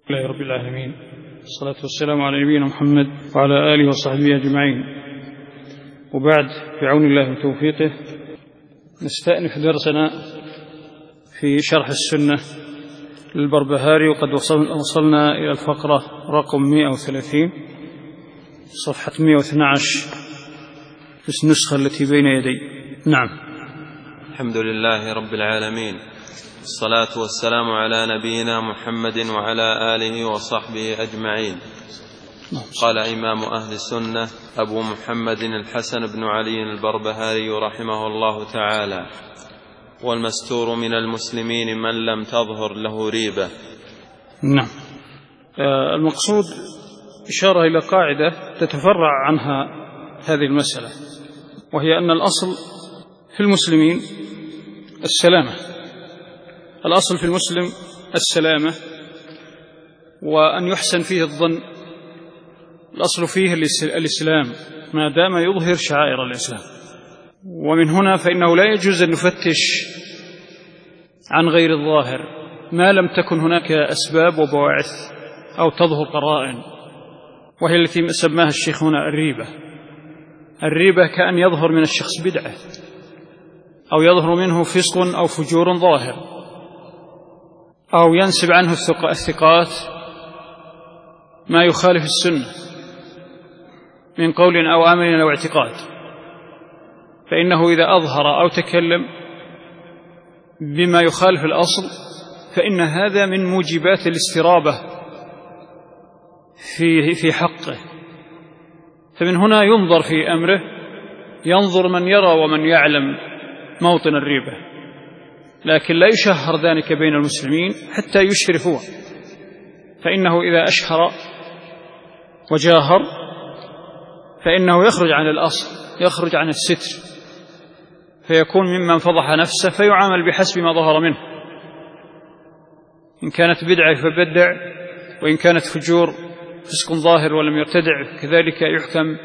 لله رب العالمين، الصلاة والسلام على نبينا محمد وعلى آله وصحبه أجمعين. وبعد، بعون الله وتوفيقه نستأنف درسنا في شرح السنة للبربهاري، وقد وصلنا إلى الفقرة رقم 130 صفحة 112 في النسخة التي بين يدي. نعم. الحمد لله رب العالمين، الصلاة والسلام على نبينا محمد وعلى آله وصحبه أجمعين. قال إمام أهل السنة أبو محمد الحسن بن علي البربهاري رحمه الله تعالى: والمستور من المسلمين من لم تظهر له ريبة. نعم. المقصود إشارة إلى قاعدة تتفرع عنها هذه المسألة، وهي أن الأصل في المسلمين السلامة. الأصل في المسلم السلامة، وأن يحسن فيه الظن. الأصل فيه الإسلام ما دام يظهر شعائر الإسلام. ومن هنا فإنه لا يجوز أن نفتش عن غير الظاهر ما لم تكن هناك أسباب وبواعث أو تظهر قرائن، وهي التي سماها الشيخ هنا الريبة. الريبة كأن يظهر من الشخص بدعة، أو يظهر منه فسق أو فجور ظاهر، أو ينسب عنه الثقات ما يخالف السنة من قول أو عمل أو اعتقاد. فإنه إذا أظهر أو تكلم بما يخالف الأصل فإن هذا من موجبات الاسترابة في حقه. فمن هنا ينظر في أمره، ينظر من يرى ومن يعلم موطن الريبة، لكن لا يشهر ذلك بين المسلمين حتى يشرف هو. فإنه إذا أشهر وجاهر فإنه يخرج عن الأصل، يخرج عن الستر، فيكون ممن فضح نفسه، فيعامل بحسب ما ظهر منه. إن كانت بدعة فبدع، وإن كانت فجور فسق ظاهر ولم يرتدع كذلك يحكم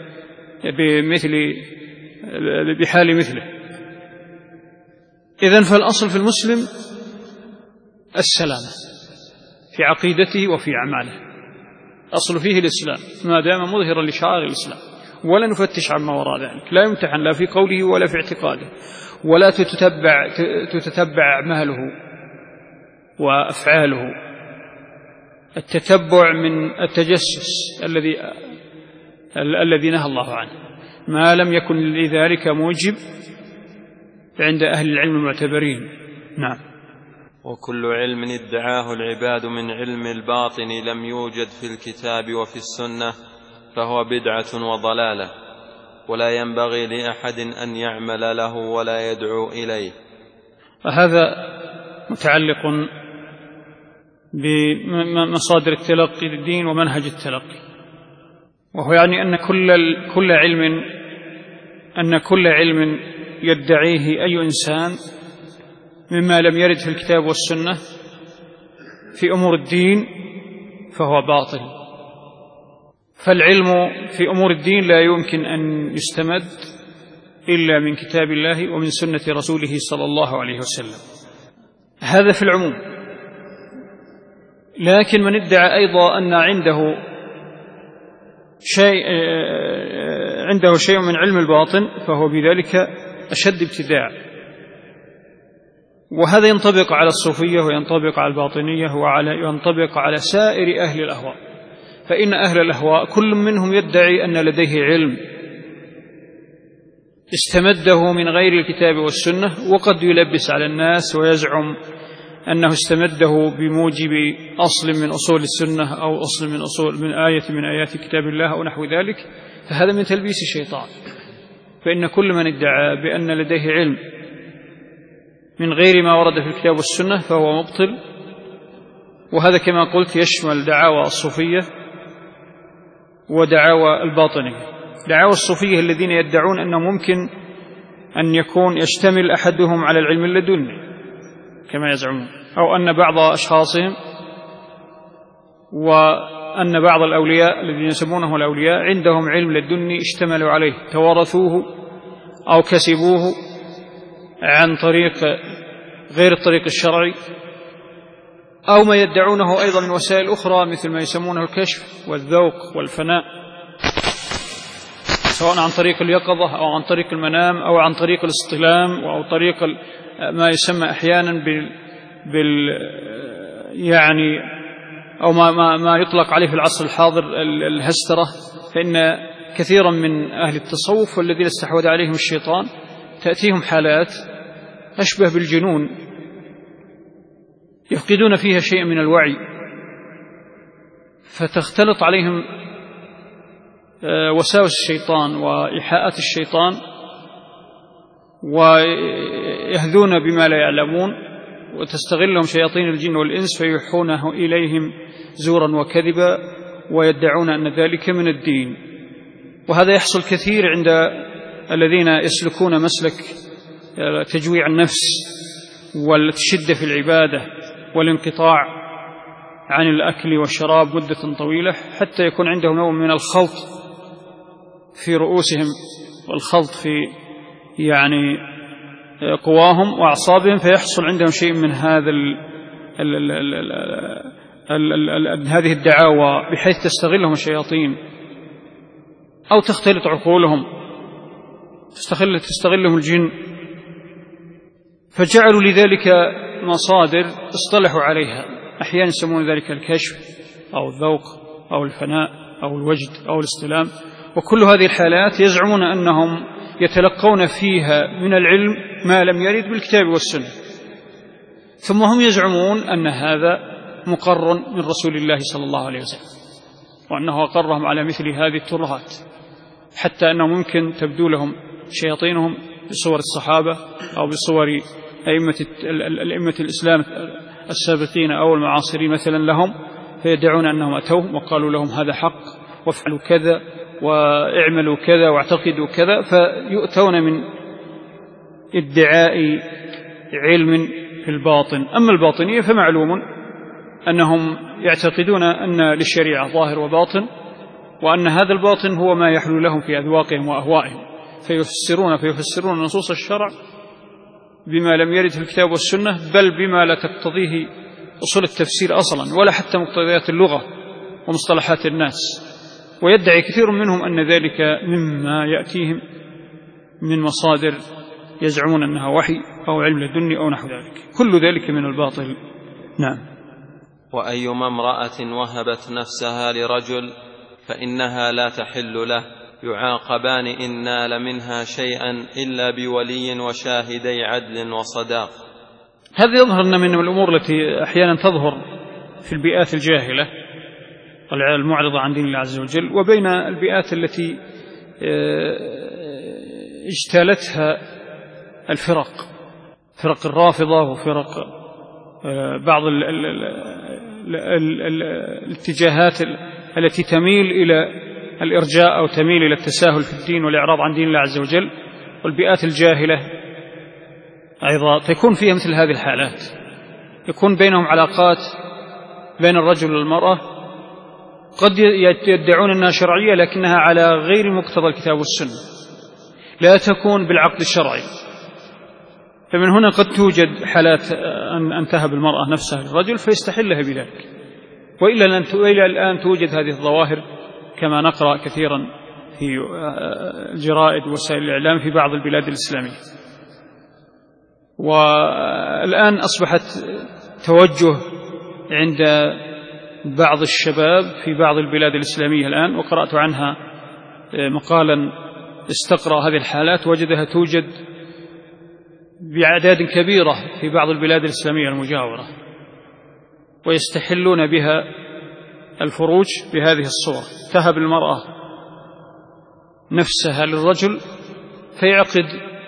بحال مثله. إذن فالأصل في المسلم السلامة في عقيدته وفي أعماله. أصل فيه الإسلام ما دام مظهرا لشعائر الإسلام، ولا نفتش عما وراء ذلك. لا يمتحن لا في قوله ولا في اعتقاده، ولا تتبع أعماله وأفعاله. التتبع من التجسس الذي نهى الله عنه، ما لم يكن لذلك موجب عند أهل العلم المعتبرين. نعم. وكل علم ادعاه العباد من علم الباطن لم يوجد في الكتاب وفي السنة فهو بدعة وضلالة، ولا ينبغي لأحد أن يعمل له ولا يدعو إليه. هذا متعلق بمصادر التلقي للدين ومنهج التلقي، وهو يعني أن كل علم يدعيه أي إنسان مما لم يرد في الكتاب والسنة في أمور الدين فهو باطل. فالعلم في أمور الدين لا يمكن أن يستمد إلا من كتاب الله ومن سنة رسوله صلى الله عليه وسلم. هذا في العموم. لكن من ادعى أيضا أن عنده شيء من علم الباطن فهو بذلك أشد ابتداع. وهذا ينطبق على الصوفية، وينطبق على الباطنية، وينطبق على سائر أهل الأهواء. فإن أهل الأهواء كل منهم يدعي أن لديه علم استمده من غير الكتاب والسنة، وقد يلبس على الناس ويزعم أنه استمده بموجب أصل من أصول السنة، أو أصل من آية من آيات كتاب الله أو نحو ذلك. فهذا من تلبيس الشيطان. فإن كل من ادعى بأن لديه علم من غير ما ورد في الكتاب والسنة فهو مبطل. وهذا كما قلت يشمل دعاوى الصوفية ودعاوى الباطنية. دعاوى الصوفية الذين يدعون أنه ممكن أن يكون يشتمل أحدهم على العلم اللدني كما يزعمون، أو أن بعض أشخاصهم وأن بعض الأولياء الذين يسمونه الأولياء عندهم علم لدني اشتملوا عليه، توارثوه أو كسبوه عن طريق غير الطريق الشرعي، أو ما يدعونه أيضا من وسائل أخرى مثل ما يسمونه الكشف والذوق والفناء، سواء عن طريق اليقظة أو عن طريق المنام أو عن طريق الاصطلام أو طريق ما يسمى أحيانا يعني أو ما يطلق عليه في العصر الحاضر الهسترة. فإن كثيرا من أهل التصوف والذين استحوذ عليهم الشيطان تأتيهم حالات أشبه بالجنون يفقدون فيها شيئا من الوعي، فتختلط عليهم وساوس الشيطان وإيحاءات الشيطان ويهذون بما لا يعلمون، وتستغلهم شياطين الجن والإنس فيوحونه إليهم زورا وكذبا ويدعون أن ذلك من الدين. وهذا يحصل كثير عند الذين يسلكون مسلك تجويع النفس والشدة في العبادة والانقطاع عن الأكل والشراب مدة طويلة، حتى يكون عندهم نوع من الخلط في رؤوسهم والخلط في يعني قواهم وأعصابهم، فيحصل عندهم شيء من هذه الدعاوى بحيث تستغلهم الشياطين أو تختلط عقولهم، تستغلهم الجن، فجعلوا لذلك مصادر اصطلحوا عليها، أحيانا يسمون ذلك الكشف أو الذوق أو الفناء أو الوجد أو الاستلام. وكل هذه الحالات يزعمون أنهم يتلقون فيها من العلم ما لم يرد بالكتاب والسنة، ثم هم يزعمون أن هذا مقر من رسول الله صلى الله عليه وسلم، وأنه أقرهم على مثل هذه الترهات، حتى أنه ممكن تبدو لهم شياطينهم بصور الصحابة أو بصور الأئمة الإسلام السابقين أو المعاصرين مثلا لهم، فيدعون أنهم أتوهم وقالوا لهم هذا حق وافعلوا كذا واعملوا كذا واعتقدوا كذا، فيؤتون من ادعاء علم في الباطن. أما الباطنية فمعلوم أنهم يعتقدون أن للشريعة ظاهر وباطن، وأن هذا الباطن هو ما يحلو لهم في أذواقهم وأهوائهم، فيفسرون نصوص الشرع بما لم يرد في الكتاب والسنة، بل بما لا تقتضيه أصول التفسير أصلا ولا حتى مقتضيات اللغة ومصطلحات الناس. ويدعي كثير منهم أن ذلك مما يأتيهم من مصادر يزعمون أنها وحي أو علم لدني أو نحو ذلك، كل ذلك من الباطل. نعم. وأيما امرأة وهبت نفسها لرجل فإنها لا تحل له، يعاقبان إن نال منها شيئا إلا بولي وشاهدي عدل وصداق. هذا يظهر من الأمور التي أحيانا تظهر في البيئات الجاهلة المعرضة عن دين الله عز وجل، وبين البيئات التي اجتالتها فرق الرافضة وفرق بعض الاتجاهات التي تميل إلى الإرجاء أو تميل إلى التساهل في الدين والإعراض عن دين الله عز وجل. والبيئات الجاهلة أيضا تكون فيها مثل هذه الحالات، يكون بينهم علاقات بين الرجل والمرأة قد يدعون أنها شرعية لكنها على غير مقتضى الكتاب والسنة، لا تكون بالعقد الشرعي. فمن هنا قد توجد حالات أن تهب المرأة نفسها للرجل فيستحلها بذلك، وإلى الآن توجد هذه الظواهر كما نقرأ كثيرا في الجرائد ووسائل الإعلام في بعض البلاد الإسلامية. والآن أصبحت توجه عند بعض الشباب في بعض البلاد الإسلامية الآن، وقرأت عنها مقالا استقرأ هذه الحالات وجدها توجد بأعداد كبيرة في بعض البلاد الإسلامية المجاورة، ويستحلون بها الفروج بهذه الصورة. تهب المرأة نفسها للرجل فيعقد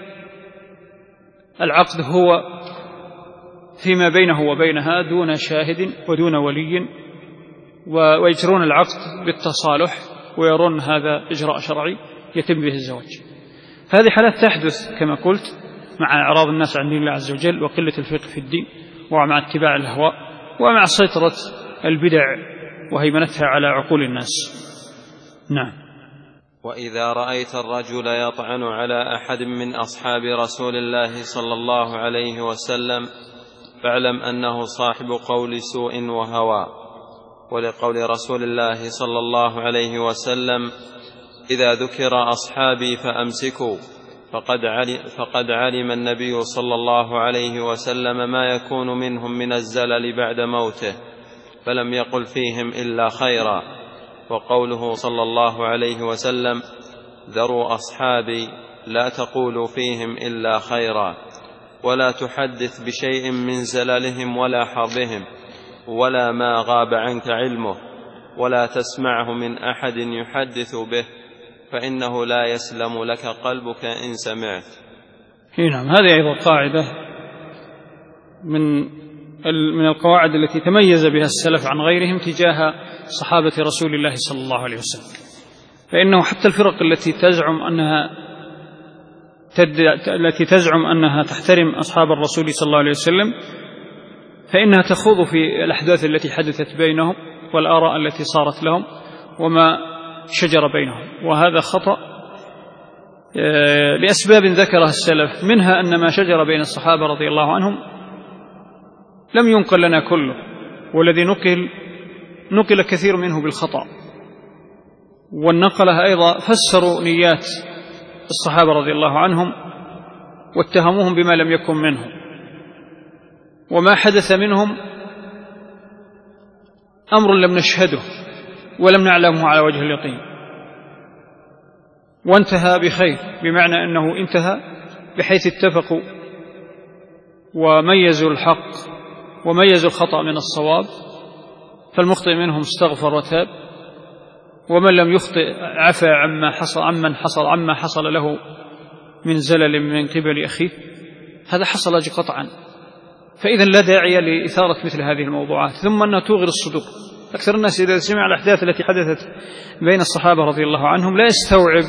العقد هو فيما بينه وبينها دون شاهد ودون ولي، ويجرون العقد بالتصالح ويرون هذا إجراء شرعي يتم به الزواج. هذه حالات تحدث كما قلت مع إعراض الناس عن دين الله عز وجل وقلة الفقه في الدين، ومع اتباع الأهواء، ومع سيطرة البدع وهيمنتها على عقول الناس. نعم. وإذا رأيت الرجل يطعن على أحد من أصحاب رسول الله صلى الله عليه وسلم فاعلم أنه صاحب قول سوء وهوى. ولقول رسول الله صلى الله عليه وسلم: إذا ذكر أصحابي فأمسكوا، فقد علم النبي صلى الله عليه وسلم ما يكون منهم من الزلل بعد موته، فلم يقل فيهم إلا خيرا. وقوله صلى الله عليه وسلم: ذروا أصحابي، لا تقولوا فيهم إلا خيرا، ولا تحدث بشيء من زللهم ولا حربهم، ولا ما غاب عنك علمه، ولا تسمعه من أحد يحدث به، فإنه لا يسلم لك قلبك إن سمعت. نعم، هذه أيضا قاعدة من القواعد التي تميز بها السلف عن غيرهم تجاه صحابة رسول الله صلى الله عليه وسلم. فإنه حتى الفرق التي تزعم أنها تحترم أصحاب الرسول صلى الله عليه وسلم، فإنها تخوض في الأحداث التي حدثت بينهم والآراء التي صارت لهم وما شجر بينهم، وهذا خطأ لأسباب ذكرها السلف، منها أن ما شجر بين الصحابة رضي الله عنهم لم ينقل لنا كله، والذي نقل كثير منه بالخطأ، والنقلة أيضا فسروا نيات الصحابة رضي الله عنهم واتهموهم بما لم يكن منهم، وما حدث منهم أمر لم نشهده ولم نعلمه على وجه اليقين، وانتهى بخير، بمعنى أنه انتهى بحيث اتفقوا وميزوا الحق وميزوا الخطأ من الصواب، فالمخطئ منهم استغفر وتاب، ومن لم يخطئ عفى عما حصل له من زلل من قبل أخيه. هذا حصل قطعا، فإذا لا داعي لإثارة مثل هذه الموضوعات. ثم أنها توغر الصدور. أكثر الناس إذا سمع الأحداث التي حدثت بين الصحابة رضي الله عنهم لا يستوعب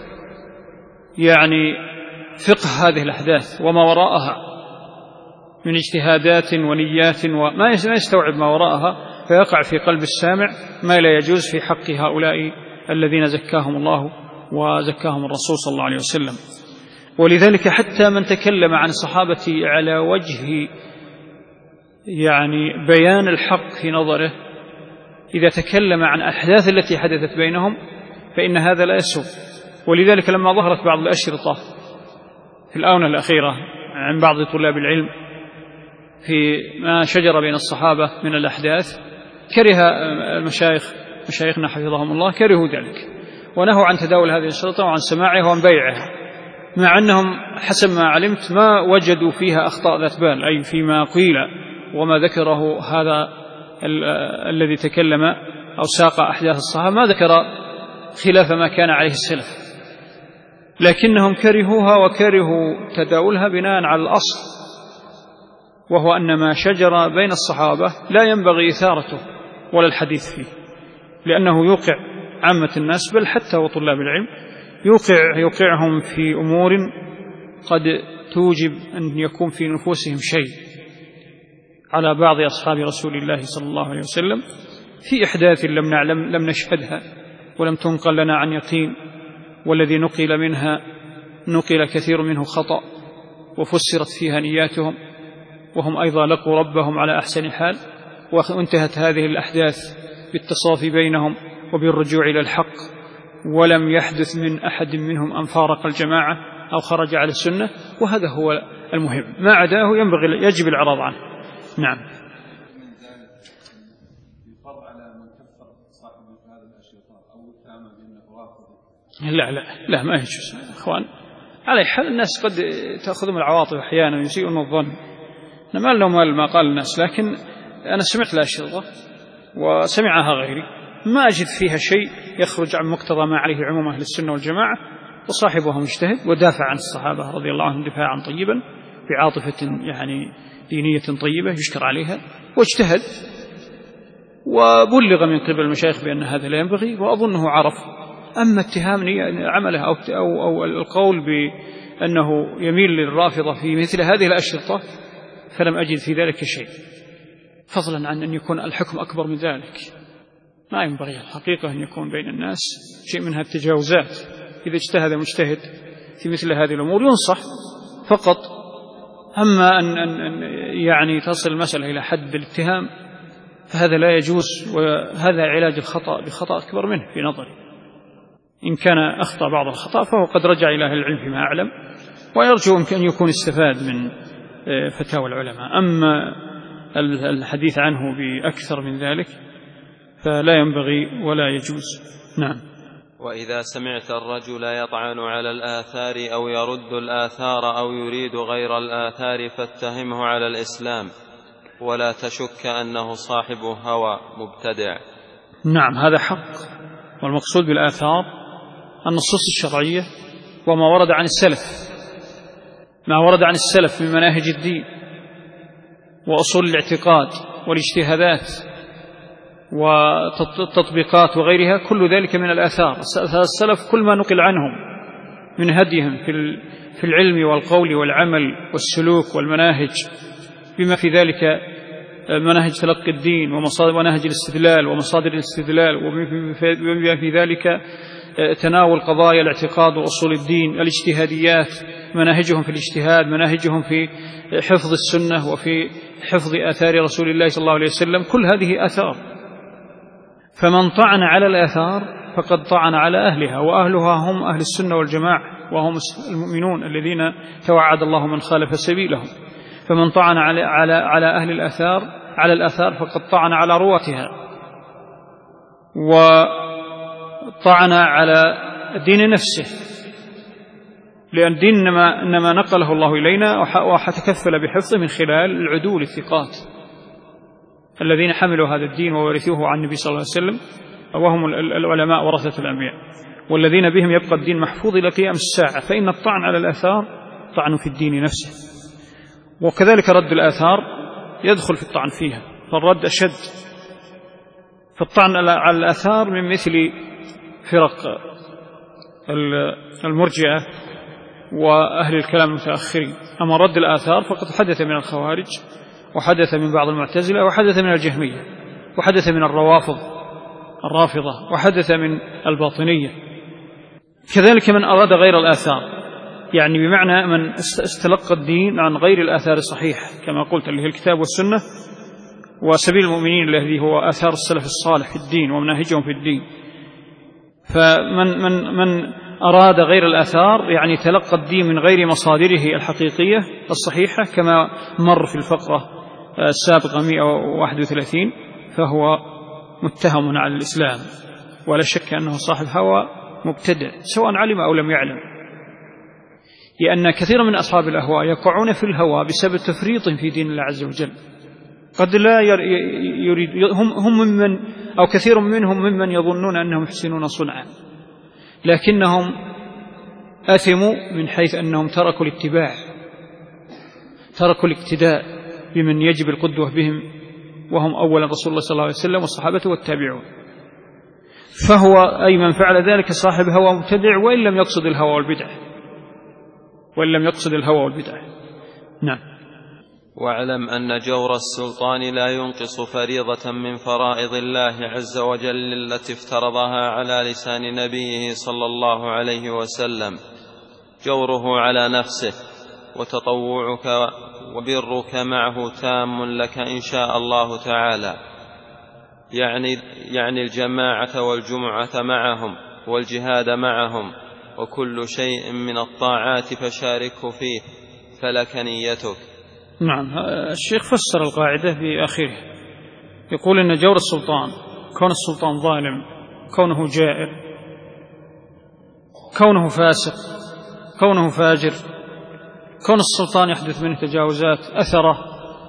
فقه هذه الأحداث وما وراءها من اجتهادات ونيات، وما يستوعب ما وراءها، فيقع في قلب السامع ما لا يجوز في حق هؤلاء الذين زكاهم الله وزكاهم الرسول صلى الله عليه وسلم. ولذلك حتى من تكلم عن الصحابة على وجه بيان الحق في نظره، إذا تكلم عن الأحداث التي حدثت بينهم فإن هذا لا يسوء. ولذلك لما ظهرت بعض الأشرطة في الآونة الأخيرة عن بعض طلاب العلم في ما شجر بين الصحابة من الأحداث، كره مشايخنا حفظهم الله كرهوا ذلك، ونهوا عن تداول هذه الأشرطة وعن سماعها وعن بيعها، مع أنهم حسب ما علمت ما وجدوا فيها أخطاء ذات بال، أي فيما قيل وما ذكره هذا الذي تكلم أو ساق أحداث الصحابة، ما ذكر خلاف ما كان عليه السلف، لكنهم كرهوها وكرهوا تداولها بناء على الأصل، وهو أن ما شجر بين الصحابة لا ينبغي إثارته ولا الحديث فيه، لأنه يوقع عامة الناس بل حتى وطلاب العلم يوقعهم في أمور قد توجب أن يكون في نفوسهم شيء على بعض أصحاب رسول الله صلى الله عليه وسلم في إحداث لم نشهدها ولم تنقل لنا عن يقين، والذي نقل منها نقل كثير منه خطأ وفسرت فيها نياتهم، وهم أيضا لقوا ربهم على أحسن حال، وانتهت هذه الأحداث بالتصافي بينهم وبالرجوع إلى الحق، ولم يحدث من أحد منهم أن فارق الجماعة أو خرج على السنة، وهذا هو المهم، ما عداه يجب الإعراض عنه. نعم. لا ما يجوز أخوان، على حال الناس قد تأخذهم العواطف أحيانا يسيئون الظن، ما لهم ما قال الناس، لكن أنا سمعت الأشرطة وسمعها غيري، ما أجد فيها شيء يخرج عن مقتضى ما عليه عموم أهل السنة والجماعة، وصاحبها مجتهد ودافع عن الصحابة رضي الله عنهم دفاعا طيبا بعاطفة دينية طيبة يشكر عليها، واجتهد وبلغ من قبل المشايخ بأن هذا لا ينبغي، وأظنه عرف. أما اتهام عمله أو القول بأنه يميل للرافضة في مثل هذه الأشرطة فلم أجد في ذلك شيء، فضلا عن أن يكون الحكم أكبر من ذلك. ما ينبغي الحقيقة أن يكون بين الناس شيء منها التجاوزات. إذا اجتهد مجتهد في مثل هذه الأمور ينصح فقط، أما أن يعني تصل المسألة إلى حد الاتهام فهذا لا يجوز، وهذا علاج الخطأ بخطأ أكبر منه في نظري. إن كان أخطأ بعض الخطأ فهو قد رجع إلى أهل العلم فيما أعلم، ويرجو أن يكون استفاد من فتاوى العلماء. أما الحديث عنه بأكثر من ذلك فلا ينبغي ولا يجوز. نعم. وإذا سمعت الرجل يطعن على الآثار أو يرد الآثار أو يريد غير الآثار فاتهمه على الإسلام، ولا تشك أنه صاحب هوى مبتدع. نعم، هذا حق. والمقصود بالآثار النصوص الشرعية وما ورد عن السلف، ما ورد عن السلف من مناهج الدين وأصول الاعتقاد والاجتهادات والتطبيقات وغيرها، كل ذلك من الآثار. السلف كل ما نقل عنهم من هديهم في العلم والقول والعمل والسلوك والمناهج، بما في ذلك مناهج تلقي الدين ومناهج الاستدلال ومصادر الاستدلال، وبما في ذلك تناول قضايا الاعتقاد وأصول الدين، الاجتهاديات، مناهجهم في الاجتهاد، مناهجهم في حفظ السنة وفي حفظ آثار رسول الله صلى الله عليه وسلم، كل هذه آثار. فمن طعن على الآثار فقد طعن على أهلها، وأهلها هم أهل السنة والجماعة، وهم المؤمنون الذين توعد الله من خالف سبيلهم. فمن طعن على أهل الآثار على الآثار فقد طعن على رواتها، وطعن على دين نفسه، لأن الدين إنما نقله الله إلينا وحتكفل بحفظه من خلال العدول الثقات الذين حملوا هذا الدين وورثوه عن النبي صلى الله عليه وسلم، وهم العلماء ورثة الأنبياء، والذين بهم يبقى الدين محفوظ إلى قيام الساعة. فإن الطعن على الآثار طعن في الدين نفسه، وكذلك رد الآثار يدخل في الطعن فيها، فالرد أشد. فالطعن على الآثار من مثل فرق المرجئة وأهل الكلام المتأخرين. أما رد الآثار فقد حدث من الخوارج، وحدث من بعض المعتزلة، وحدث من الجهمية، وحدث من الرافضة، وحدث من الباطنية. كذلك من أراد غير الآثار، يعني بمعنى من استلقى الدين عن غير الآثار الصحيحة كما قلت، اللي هي الكتاب والسنة وسبيل المؤمنين الذي هو آثار السلف الصالح في الدين ومناهجهم في الدين. فمن أراد غير الآثار يعني تلقى الدين من غير مصادره الحقيقية الصحيحة كما مر في الفقرة السابقة 131، فهو متهم على الإسلام، ولا شك أنه صاحب هوى مبتدع سواء علم أو لم يعلم، لأن كثير من أصحاب الأهواء يقعون في الهوى بسبب تفريط في دين الله عز وجل. قد لا يريد هم ممن أو كثير منهم ممن يظنون أنهم يحسنون صنعا، لكنهم أثموا من حيث أنهم تركوا الاتباع، تركوا الاقتداء بمن يجب القدوة بهم، وهم أولا رسول الله صلى الله عليه وسلم والصحابة والتابعون. فهو أي من فعل ذلك صاحب هوى مبتدع، وإن لم يقصد الهوى والبدع. نعم. واعلم أن جور السلطان لا ينقص فريضة من فرائض الله عز وجل التي افترضها على لسان نبيه صلى الله عليه وسلم. جوره على نفسه وتطوعك وبرك معه تام لك إن شاء الله تعالى، يعني الجماعة والجمعة معهم والجهاد معهم وكل شيء من الطاعات فشاركه فيه، فلك نيتك. نعم. الشيخ فسر القاعدة في آخره، يقول إن جور السلطان، كون السلطان ظالم، كونه جائر، كونه فاسق، كونه فاجر، كون السلطان يحدث منه تجاوزات أثره،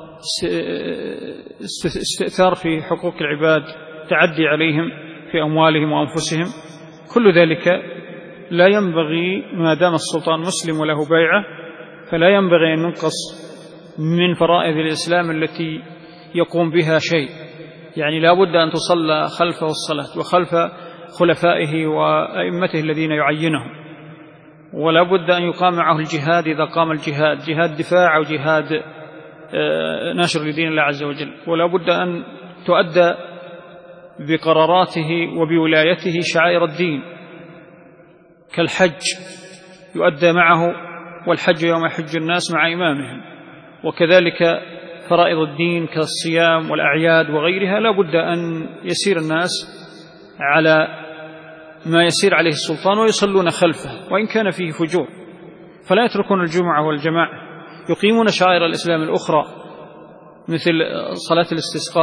استئثار في حقوق العباد، تعدي عليهم في أموالهم وأنفسهم، كل ذلك لا ينبغي ما دام السلطان مسلم وله بيعة، فلا ينبغي أن ننقص من فرائض الإسلام التي يقوم بها شيء. يعني لا بد أن تصلى خلفه الصلاة وخلف خلفائه وأئمته الذين يعينهم، ولا بد أن يقام معه الجهاد إذا قام الجهاد، جهاد دفاع أو جهاد نشر لدين الله عز وجل، ولا بد أن تؤدى بقراراته وبولايته شعائر الدين كالحج يؤدى معه، والحج يوم يحج الناس مع إمامهم، وكذلك فرائض الدين كالصيام والأعياد وغيرها لا بد أن يسير الناس على ما يسير عليه السلطان ويصلون خلفه وإن كان فيه فجور، فلا يتركون الجمعة والجماعة، يقيمون شعائر الإسلام الأخرى مثل صلاة الاستسقاء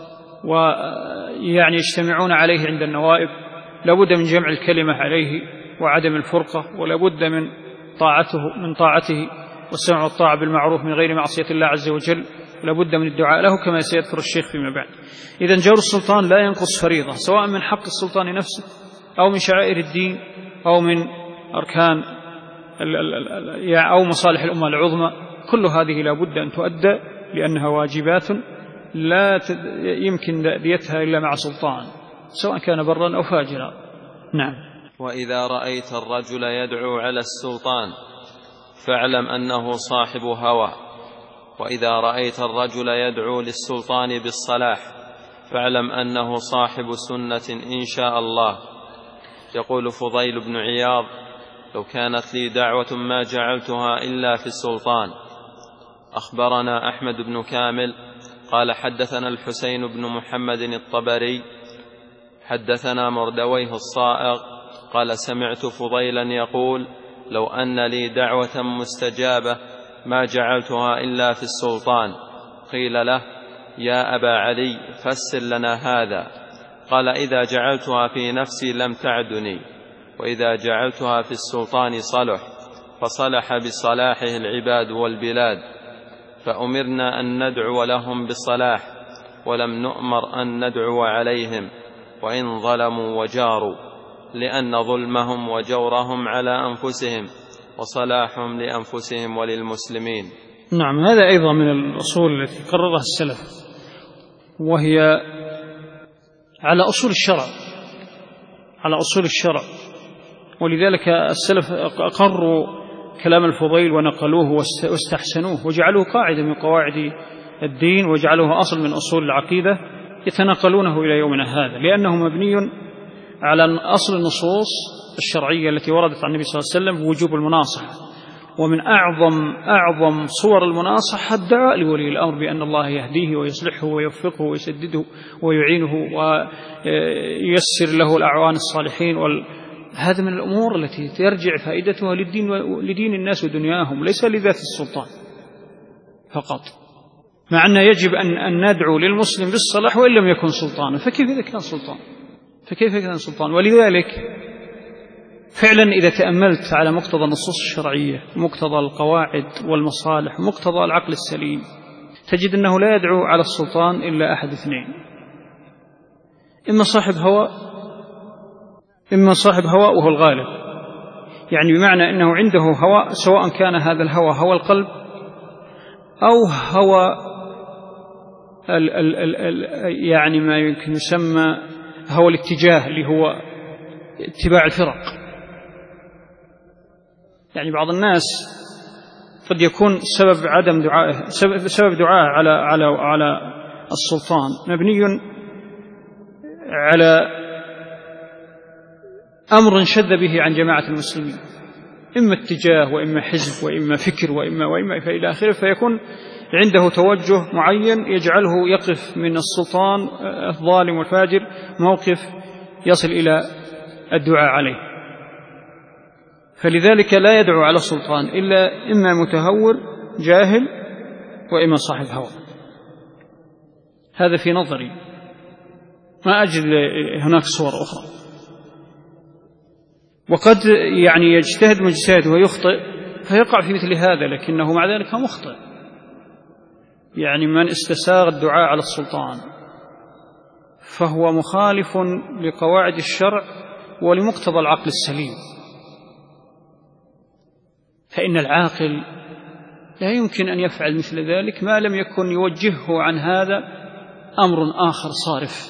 ويعني يجتمعون عليه عند النوائب. لا بد من جمع الكلمة عليه وعدم الفرقة، ولا بد من طاعته والسمع والطاعة بالمعروف من غير معصية الله عز وجل، ولا بد من الدعاء له كما سيذكر الشيخ فيما بعد. إذن جور السلطان لا ينقص فريضة، سواء من حق السلطان نفسه أو من شعائر الدين أو من أركان أو مصالح الأمة العظمى، كل هذه لا بد أن تؤدى لأنها واجبات لا يمكن تأديتها إلا مع سلطان سواء كان برا أو فاجرا. نعم. وإذا رأيت الرجل يدعو على السلطان فاعلم أنه صاحب هوى، وإذا رأيت الرجل يدعو للسلطان بالصلاح فاعلم أنه صاحب سنة إن شاء الله. يقول فضيل بن عياض: لو كانت لي دعوة ما جعلتها إلا في السلطان. أخبرنا أحمد بن كامل قال حدثنا الحسين بن محمد الطبري حدثنا مردويه الصائغ قال سمعت فضيلا يقول: لو أن لي دعوة مستجابة ما جعلتها إلا في السلطان. قيل له: يا أبا علي فسر لنا هذا. قال: إذا جعلتها في نفسي لم تعدني، وإذا جعلتها في السلطان صلح، فصلح بصلاحه العباد والبلاد، فأمرنا أن ندعو لهم بالصلاح ولم نؤمر أن ندعو عليهم وإن ظلموا وجاروا، لأن ظلمهم وجورهم على أنفسهم وصلاحهم لأنفسهم وللمسلمين. نعم، هذا أيضا من الأصول التي قررها السلف، وهي على أصول الشرع، ولذلك السلف أقروا كلام الفضيل ونقلوه واستحسنوه وجعلوه قاعدة من قواعد الدين وجعلوه أصل من أصول العقيدة يتناقلونه إلى يومنا هذا، لأنه مبني على أصل النصوص الشرعية التي وردت عن النبي صلى الله عليه وسلم بوجوب المناصحة. ومن أعظم صور المناصحة الدعاء لولي الأمر بأن الله يهديه ويصلحه ويوفقه ويسدده ويعينه وييسر له الأعوان الصالحين. هذا من الأمور التي ترجع فائدتها لدين الناس ودنياهم، ليس لذات السلطان فقط، مع أن يجب أن ندعو للمسلم بالصلاح وإن لم يكن سلطانا، فكيف إذا كان سلطان؟ ولذلك فعلا إذا تأملت على مقتضى النصوص الشرعية، مقتضى القواعد والمصالح، مقتضى العقل السليم، تجد أنه لا يدعو على السلطان إلا أحد اثنين: إما صاحب هواء وهو الغالب، يعني بمعنى أنه عنده هواء، سواء كان هذا الهوى هوى القلب أو هوى يعني ما يمكن يسمى هوى الاتجاه، اللي هو اتباع الفرق. يعني بعض الناس قد يكون سبب دعائه على السلطان مبني على أمر شذ به عن جماعة المسلمين، إما اتجاه وإما حزب وإما فكر وإما فإلى آخره، فيكون عنده توجه معين يجعله يقف من السلطان الظالم والفاجر موقف يصل إلى الدعاء عليه. فلذلك لا يدعو على السلطان إلا إما متهور جاهل وإما صاحب هوى. هذا في نظري، ما أجد هناك صور أخرى. وقد يعني يجتهد مجتهد ويخطئ فيقع في مثل هذا، لكنه مع ذلك مخطئ. يعني من استساغ الدعاء على السلطان فهو مخالف لقواعد الشرع ولمقتضى العقل السليم، فإن العاقل لا يمكن أن يفعل مثل ذلك ما لم يكن يوجهه عن هذا أمر آخر صارف،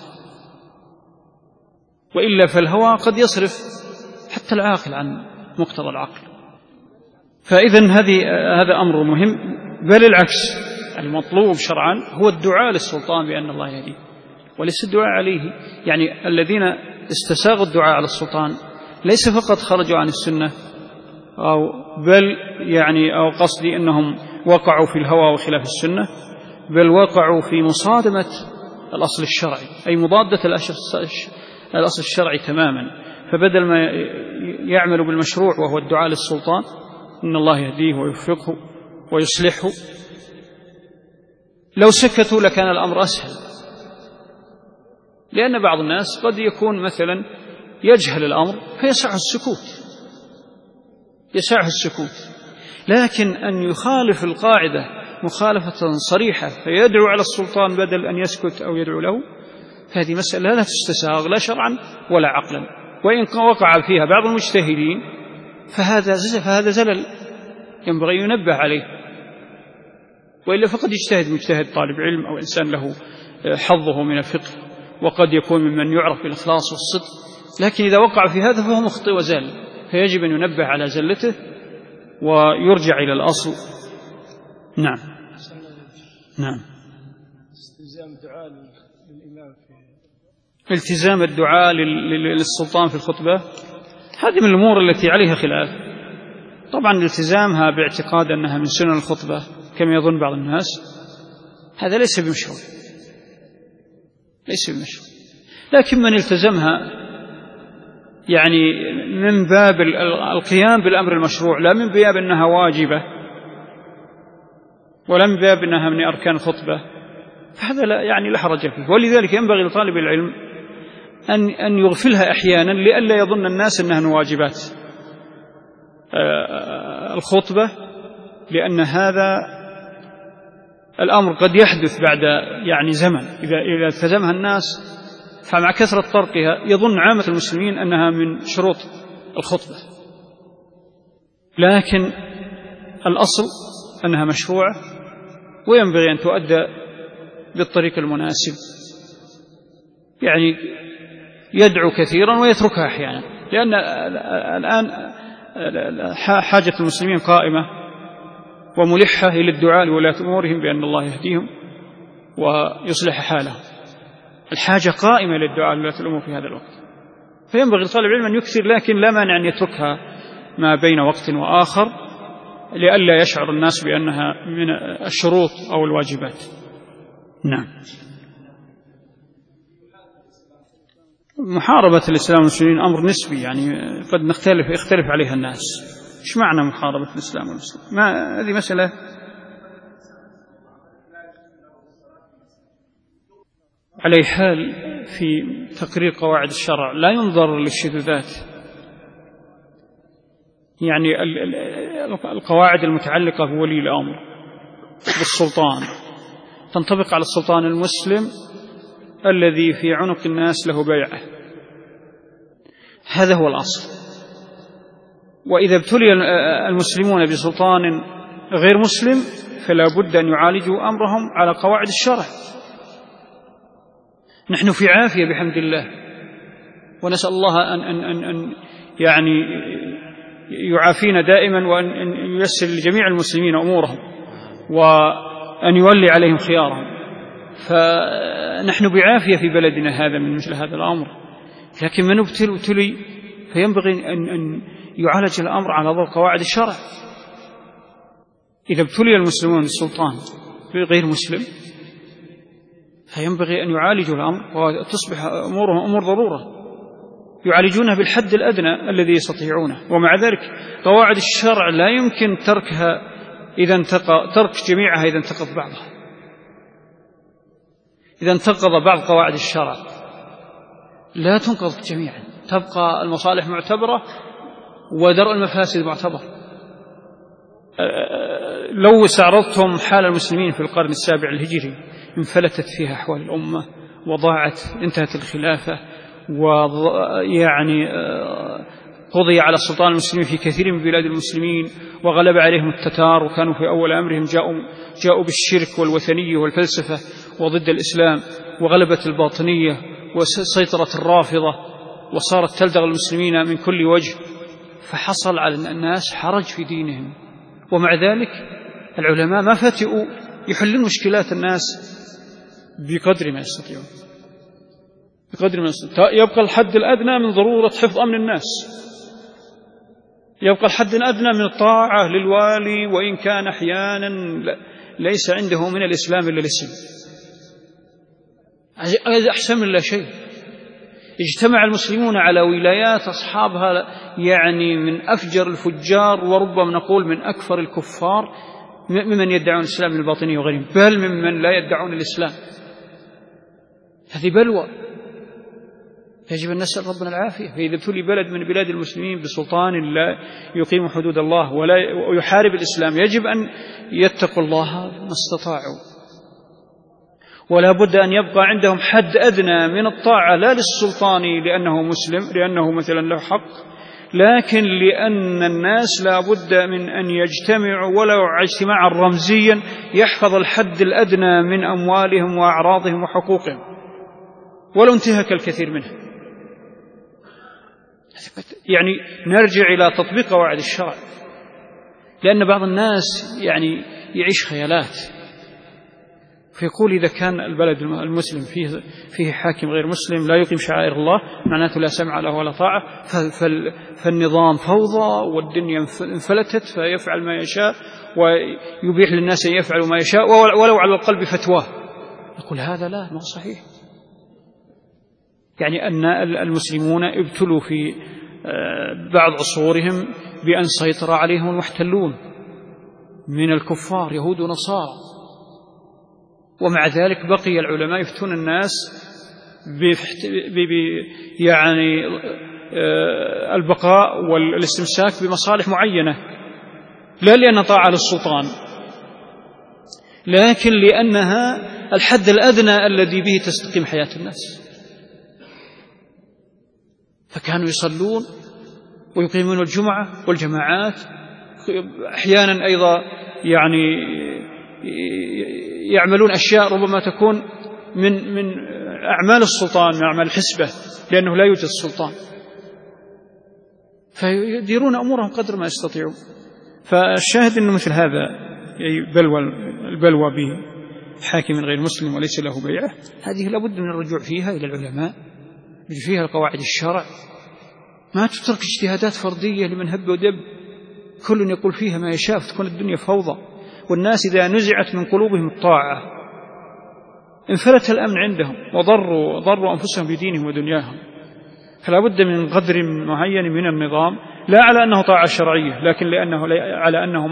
وإلا فالهوى قد يصرف حتى العاقل عن مقتضى العقل. فإذن هذا أمر مهم، بل العكس، المطلوب شرعا هو الدعاء للسلطان بأن الله يهديه وليس الدعاء عليه. يعني الذين استساغوا الدعاء على السلطان ليس فقط خرجوا عن السنة بل يعني أو قصدي أنهم وقعوا في الهوى وخلاف السنة، بل وقعوا في مصادمة الأصل الشرعي، أي مضادة الأصل الشرعي تماما. فبدل ما يعملوا بالمشروع وهو الدعاء للسلطان إن الله يهديه ويوفقه ويصلحه، لو سكتوا لكان الأمر أسهل، لأن بعض الناس قد يكون مثلا يجهل الأمر فيسعه السكوت، لكن أن يخالف القاعدة مخالفة صريحة فيدعو على السلطان بدل أن يسكت أو يدعو له، هذه مسألة لا تستساغ لا شرعا ولا عقلا، وإن وقع فيها بعض المجتهدين فهذا زلل ينبغي ينبه عليه، وإلا فقد يجتهد مجتهد طالب علم أو إنسان له حظه من الفقه وقد يكون ممن يعرف بالإخلاص والصدق، لكن إذا وقع في هذا فهو مخطئ وزال، فيجب أن ينبه على زلته ويرجع إلى الأصل. نعم. التزام الدعاء للسلطان في الخطبة هذه من الأمور التي عليها خلاف. طبعا الالتزامها باعتقاد أنها من سنن الخطبة كما يظن بعض الناس هذا ليس بمشروع، لكن من التزمها يعني من باب القيام بالأمر المشروع، لا من باب أنها واجبة ولا من باب أنها من أركان الخطبة، فهذا لا حرج فيه. ولذلك ينبغي لطالب العلم أن يغفلها أحيانا لئلا يظن الناس أنها من واجبات الخطبة، لأن هذا الأمر قد يحدث بعد زمن، إذا التزمها الناس فمع كثرة طرقها يظن عامة المسلمين أنها من شروط الخطبة، لكن الأصل أنها مشروعة وينبغي أن تؤدى بالطريق المناسب، يدعو كثيرا ويتركها أحيانا، لأن الآن حاجة المسلمين قائمة وملحة إلى الدعاء لولاة أمورهم بأن الله يهديهم ويصلح حالهم. الحاجة قائمة للدعاء لولاة الأمور في هذا الوقت، فينبغي لطالب العلم أن يكثر، لكن لا مانع أن يتركها ما بين وقت وآخر لئلا يشعر الناس بأنها من الشروط أو الواجبات. نعم. محاربة الإسلام والمسلمين أمر نسبي، قد يختلف عليها الناس. إيش معنى محاربة الإسلام والمسلمين؟ هذه مسألة على حال في تقرير قواعد الشرع لا ينظر للشذوذات، القواعد المتعلقة بولي الأمر بالسلطان تنطبق على السلطان المسلم الذي في عنق الناس له بيعة، هذا هو الأصل. وإذا ابتلي المسلمون بسلطان غير مسلم فلا بد أن يعالجوا أمرهم على قواعد الشرع. نحن في عافية بحمد الله، ونسأل الله أن يعافينا دائما، وأن ييسر لجميع المسلمين أمورهم، وأن يولي عليهم خيارهم. فنحن بعافية في بلدنا هذا من مثل هذا الأمر، لكن من ابتلي فينبغي أن يعالج الأمر على ضوء قواعد الشرع. إذا ابتلي المسلمون بالسلطان غير مسلم فينبغي أن يعالجوا الأمر وتصبح أمورهم أمور ضرورة، يعالجونها بالحد الأدنى الذي يستطيعونه. ومع ذلك قواعد الشرع لا يمكن تركها ترك جميعها إذا انتقض بعضها. إذا انتقض بعض قواعد الشرع لا تنقض جميعا، تبقى المصالح معتبرة ودرء المفاسد معتبر. لو استعرضتم حال المسلمين في القرن السابع الهجري انفلتت فيها أحوال الأمة وضاعت، انتهت الخلافة، قضي على السلطان المسلمين في كثير من بلاد المسلمين، وغلب عليهم التتار، وكانوا في أول أمرهم جاءوا بالشرك والوثنية والفلسفة وضد الإسلام، وغلبت الباطنية وسيطرت الرافضة، وصارت تلدغ المسلمين من كل وجه، فحصل على الناس حرج في دينهم. ومع ذلك العلماء ما فتئوا يحلون مشكلات الناس بقدر ما يستطيعون، يبقى الحد الأدنى من ضرورة حفظ أمن الناس، يبقى الحد الأدنى من الطاعة للوالي، وإن كان أحيانا ليس عنده من الإسلام إلا الاسم، هذا أحسن من لا شيء. اجتمع المسلمون على ولايات أصحابها يعني من أفجر الفجار، وربما نقول من أكفر الكفار، ممن يدعون الإسلام من الباطنية وغيرهم، بل ممن لا يدعون الإسلام. هذه بلوى يجب أن نسأل ربنا العافية. فإذا ابتلي بلد من بلاد المسلمين بسلطان لا يقيم حدود الله ويحارب الإسلام، يجب أن يتقوا الله ما استطاعوا، ولا بد أن يبقى عندهم حد أدنى من الطاعة، لا للسلطان لأنه مسلم لأنه مثلا له حق، لكن لأن الناس لا بد من أن يجتمعوا ولو اجتماعا رمزيا يحفظ الحد الأدنى من أموالهم وأعراضهم وحقوقهم ولو انتهك الكثير منه. يعني نرجع إلى تطبيق قواعد الشرع، لأن بعض الناس يعني يعيش خيالات، فيقول إذا كان البلد المسلم فيه حاكم غير مسلم لا يقيم شعائر الله معناته لا سمع له ولا طاعة، فالنظام فوضى والدنيا انفلتت، فيفعل ما يشاء ويبيح للناس أن يفعلوا ما يشاء ولو على القلب فتواه. يقول هذا لا، ما صحيح. يعني أن المسلمون ابتلوا في بعض عصورهم بأن سيطر عليهم المحتلون من الكفار يهود ونصارى، ومع ذلك بقي العلماء يفتون الناس يعني البقاء والاستمساك بمصالح معينة، لا لأن طاعة للسلطان، لكن لأنها الحد الأدنى الذي به تستقيم حياة الناس. فكانوا يصلون ويقيمون الجمعة والجماعات، أحيانا أيضا يعني يعملون أشياء ربما تكون من أعمال السلطان، من أعمال الحسبة، لأنه لا يوجد سلطان، فيديرون أمورهم قدر ما يستطيعون. فالشاهد أنه مثل هذا البلوى بحاكم غير مسلم وليس له بيعة، هذه لابد من الرجوع فيها إلى العلماء، فيها قواعد الشرع، ما تترك اجتهادات فردية لمن هب ودب، كل يقول فيها ما يشاء، فتكون الدنيا فوضى، والناس إذا نزعت من قلوبهم الطاعة انفلت الأمن عندهم وضروا أنفسهم بدينهم ودنياهم. فلا بد من قدر معين من النظام، لا على أنه طاعة شرعية، لكن على أنه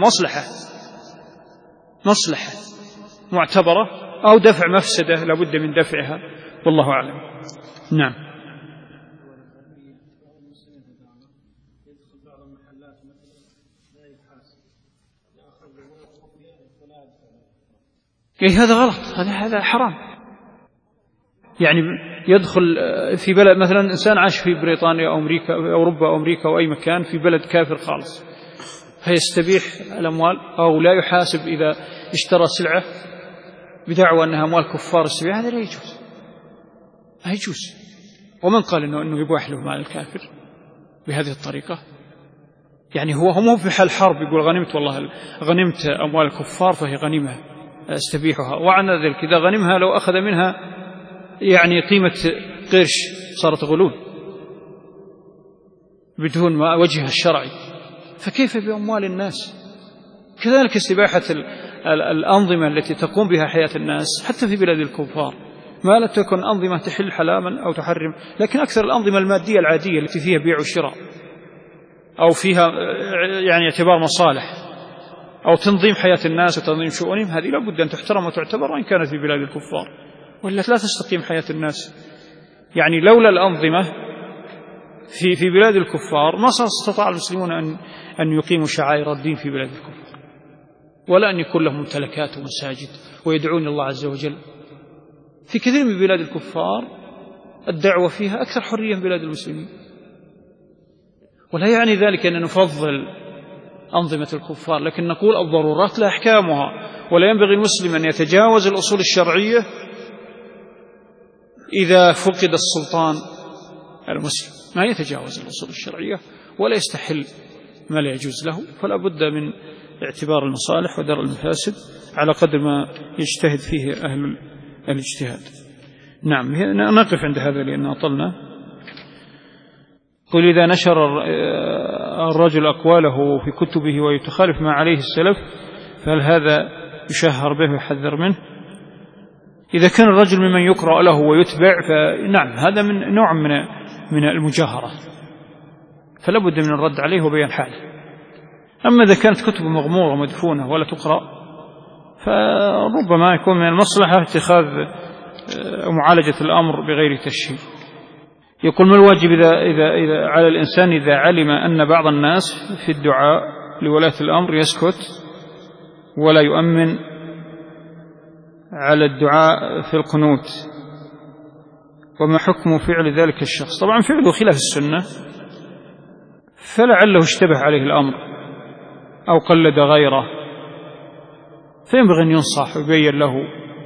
مصلحة معتبرة أو دفع مفسدة لا بد من دفعها، والله أعلم. نعم. هذا غلط، هذا حرام. يعني يدخل في بلد مثلا إنسان عاش في بريطانيا أو أمريكا أو أوروبا أو أمريكا أو أي مكان في بلد كافر خالص، فيستبيح الأموال أو لا يحاسب إذا اشترى سلعة بدعوى أنها أموال كفار السبيع، هذا لا يجوز، ما يجوز. ومن قال إنه يباح له مال الكافر بهذه الطريقة؟ يعني هو مو في حال حرب يقول غنمت أموال الكفار فهي غنيمة استبيحها، وعن ذلك إذا غنمها لو أخذ منها يعني قيمة قرش صارت غلول بدون ما وجهها الشرعي، فكيف بأموال الناس؟ كذلك استباحة الأنظمة التي تقوم بها حياة الناس حتى في بلاد الكفار، ما لا تكن أنظمة تحل حلاما أو تحرم، لكن أكثر الأنظمة المادية العادية التي فيها بيع وشراء أو فيها يعني اعتبار مصالح أو تنظيم حياة الناس وتنظيم شؤونهم، هذه لا بد أن تحترم وتعتبر وإن كانت في بلاد الكفار، ولا لا تستقيم حياة الناس. يعني لولا الأنظمة في بلاد الكفار ما استطاع المسلمون أن يقيموا شعائر الدين في بلاد الكفار، ولا أن يكون لهم ممتلكات ومساجد ويدعون الله عز وجل. في كثير من بلاد الكفار الدعوة فيها أكثر حرية من بلاد المسلمين، ولا يعني ذلك أن نفضل أنظمة الكفار، لكن نقول الضرورات لا أحكامها، ولا ينبغي المسلم أن يتجاوز الأصول الشرعية إذا فقد السلطان المسلم، ما يتجاوز الأصول الشرعية ولا يستحل ما لا يجوز له، فلا بد من اعتبار المصالح ودرء المفاسد على قدر ما يجتهد فيه أهل الاجتهاد. نعم، نقف عند هذا لأن أطلنا. قل إذا نشر الرجل أقواله في كتبه ويتخالف ما عليه السلف فهل هذا يشهر به ويحذر منه. إذا كان الرجل ممن يقرأ له ويتبع فنعم هذا من نوع من المجاهرة، فلا بد من الرد عليه وبيان حاله. أما إذا كانت كتب مغمورة مدفونة ولا تقرأ فربما يكون من المصلحة اتخاذ معالجة الأمر بغير تشهير. يقول ما الواجب إذا على الإنسان إذا علم أن بعض الناس في الدعاء لولاة الأمر يسكت ولا يؤمن على الدعاء في القنوت، وما حكم فعل ذلك الشخص؟ طبعا فعله خلاف السنة، فلعله اشتبه عليه الأمر أو قلد غيره، فينبغي أن ينصح ويبين له،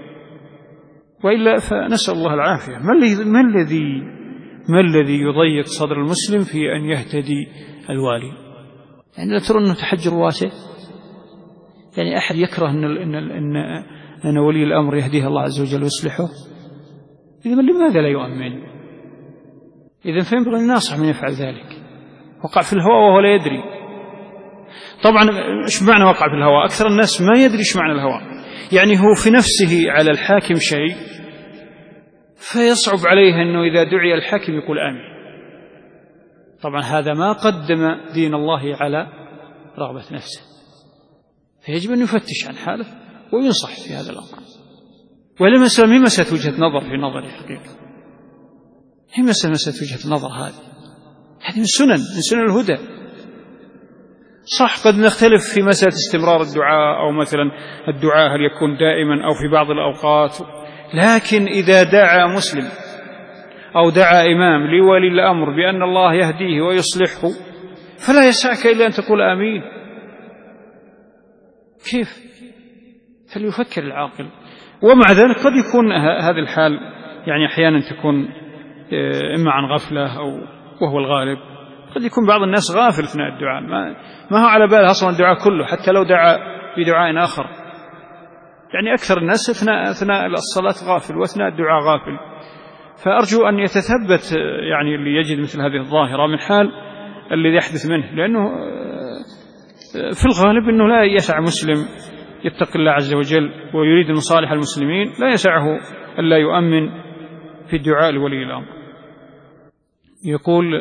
وإلا فنسأل الله العافية. ما الذي يضيق صدر المسلم في أن يهتدي الوالي؟ يعني لا ترى أنه تحجر واسع، يعني أحد يكره أن ولي الأمر يهديه الله عز وجل ويصلحه؟ إذا لماذا لا يؤمن؟ إذا فينبغي الناصح من يفعل ذلك. وقع في الهواء وهو لا يدري. طبعا إيش معنى وقع في الهواء؟ أكثر الناس ما يدري إيش معنى الهواء، يعني هو في نفسه على الحاكم شيء فيصعب عليه أنه إذا دعي الحاكم يقول آمين. طبعا هذا ما قدم دين الله على رغبة نفسه، فيجب أن يفتش عن حاله وينصح في هذا الأمر. ولا مسألة وجهة نظر في نظري حقيقة، هي مسألة وجهة نظر، هذه من سنن الهدى. صح قد نختلف في مسألة استمرار الدعاء، أو مثلا الدعاء هل يكون دائما أو في بعض الأوقات، لكن إذا دعا مسلم أو دعا إمام لولي الأمر بأن الله يهديه ويصلحه فلا يسعك إلا أن تقول آمين. كيف؟ فليفكر العاقل. ومع ذلك قد يكون هذا الحال يعني أحيانا تكون إما عن غفلة أو وهو الغالب، قد يكون بعض الناس غافل أثناء الدعاء، ما هو على باله أصلا الدعاء كله، حتى لو دعا بدعاء آخر. يعني أكثر الناس أثناء الصلاة غافل وأثناء الدعاء غافل. فأرجو أن يتثبت يعني اللي يجد مثل هذه الظاهرة من حال الذي يحدث منه، لأنه في الغالب أنه لا يسع مسلم يتقي الله عز وجل ويريد مصالح المسلمين لا يسعه ألا يؤمن في الدعاء لولي الأمر. يقول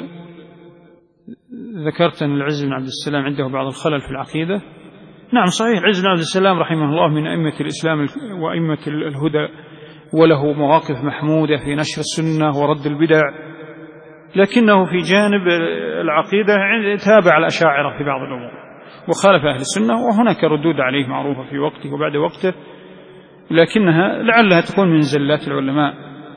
ذكرت أن العز بن عبد السلام عنده بعض الخلل في العقيدة. نعم صحيح، العز بن عبد السلام رحمه الله من أئمة الإسلام وأئمة الهدى، وله مواقف محمودة في نشر السنة ورد البدع، لكنه في جانب العقيدة تابع الأشاعرة في بعض الأمور وخالف أهل السنة، وهناك ردود عليه معروفة في وقته وبعد وقته، لكنها لعلها تكون من زلات العلماء.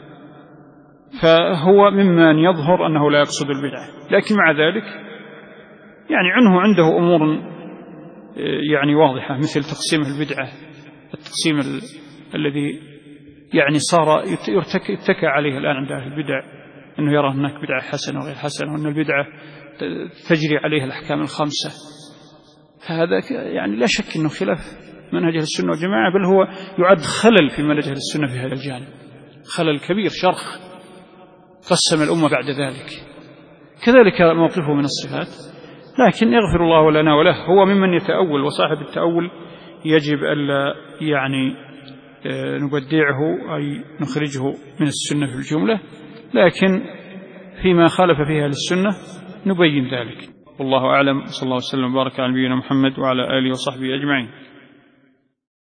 فهو ممن يظهر أنه لا يقصد البدعة، لكن مع ذلك يعني عنده أمور يعني واضحة، مثل تقسيم البدعة، التقسيم الذي يعني صار يتكى عليه الآن عند أهل البدع، أنه يرى هناك بدعة حسنة وغير حسنة، وأن البدعة تجري عليها الأحكام الخمسة. فهذا يعني لا شك أنه خلاف منهج السنة والجماعة، بل هو يعد خلل في منهج السنة في هذا الجانب، خلل كبير، شرخ قسم الأمة بعد ذلك. كذلك موقفه من الصفات، لكن يغفر الله لنا وله. هو ممن يتأول، وصاحب التأول يجب ألا يعني نبدعه أي نخرجه من السنة في الجملة، لكن فيما خالف فيها للسنة نبين ذلك. والله أعلم، صلى الله وسلم وبارك على نبينا محمد وعلى آله وصحبه أجمعين.